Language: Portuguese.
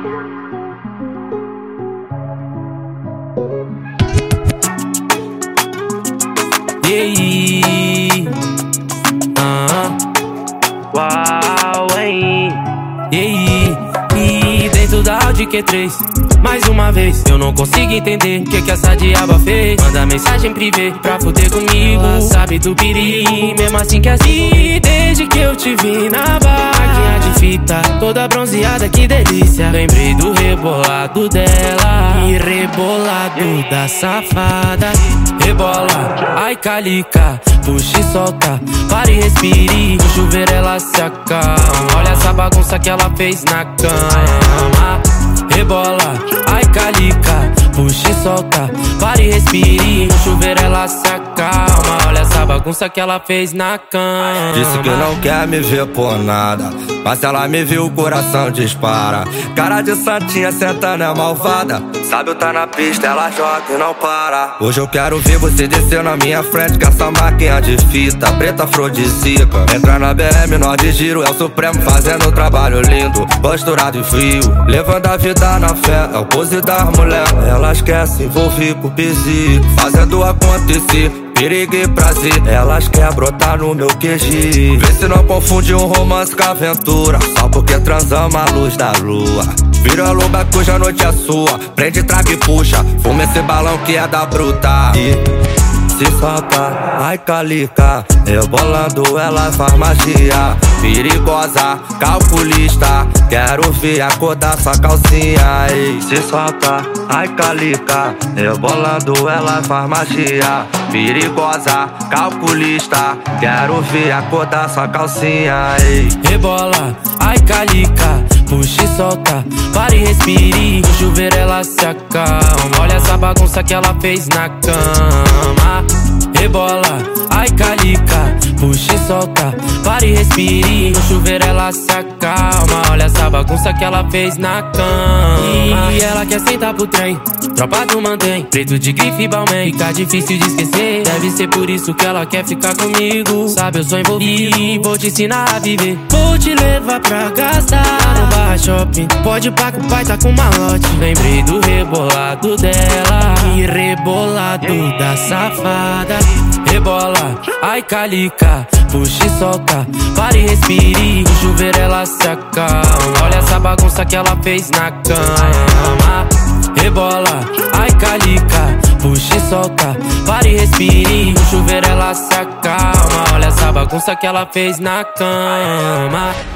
E aí? Uau, hein? E aí? E dentro da Audi Q3, mais uma vez, eu não consigo entender o que essa diaba fez. Manda mensagem privê pra fuder comigo. Ela sabe do piri, mesmo assim que assim. Desde que eu te vi na barraquinha de fita, toda bronzeada, que delícia. Lembrei do rebolado dela e rebolado da safada. Rebola, ai calica, puxa e solta, para e respire. No chuveiro ela se acalma, olha essa bagunça que ela fez na cama. Rebola, ai calica, puxa e solta, para e respire. No chuveiro ela se acalma, olha essa bagunça que ela fez na cama. Disse que não quer me ver por nada, mas se ela me viu o coração dispara. Cara de santinha sentando é malvada, sabe eu tá na pista, ela joga e não para. Hoje eu quero ver você descer na minha frente com essa máquina de fita preta afrodisíaca. Entrar na BM, nós de giro, é o Supremo fazendo um trabalho lindo, posturado e frio, levando a vida na fé, é o pose das mulher. Elas querem se envolver com o psico, fazendo acontecer, perigo e prazer. Elas querem brotar no meu QG. Vê se não confunde um romance com aventura, só porque transamos a luz da lua. Vira a loba que hoje a noite é sua, prende, traga e puxa, fuma esse balão que é da bruta. E se solta, ai calica, rebolando ela faz magia. Perigosa, calculista, quero ver a cor da sua calcinha. E se solta, ai calica, rebolando ela faz magia. Perigosa, calculista, quero ver a cor da sua calcinha. E rebola, ai calica, puxa e solta, para e respire. No chuveiro ela se acalma, olha essa bagunça que ela fez na cama. Rebola, ai calica, puxa e solta, para e respire. No chuveiro ela se acalma, olha essa bagunça que ela fez na cama. E ela quer sentar pro trem, tropa do mantém, preto de grife e balmain, fica difícil de esquecer. Deve ser por isso que ela quer ficar comigo, sabe eu sou envolvido e vou te ensinar a viver. Vou te levar pra gastar no Barra Shopping, pode pá que o pai tá com malote. Lembrei do rebolado dela e rebolado da safada. Rebola, ai calica, puxa e solta, para e respire. No chuveiro ela se acalma, olha essa bagunça que ela fez na cama. Rebola, ai calica, puxa e solta, para e respire. No chuveiro ela se acalma, olha essa bagunça que ela fez na cama.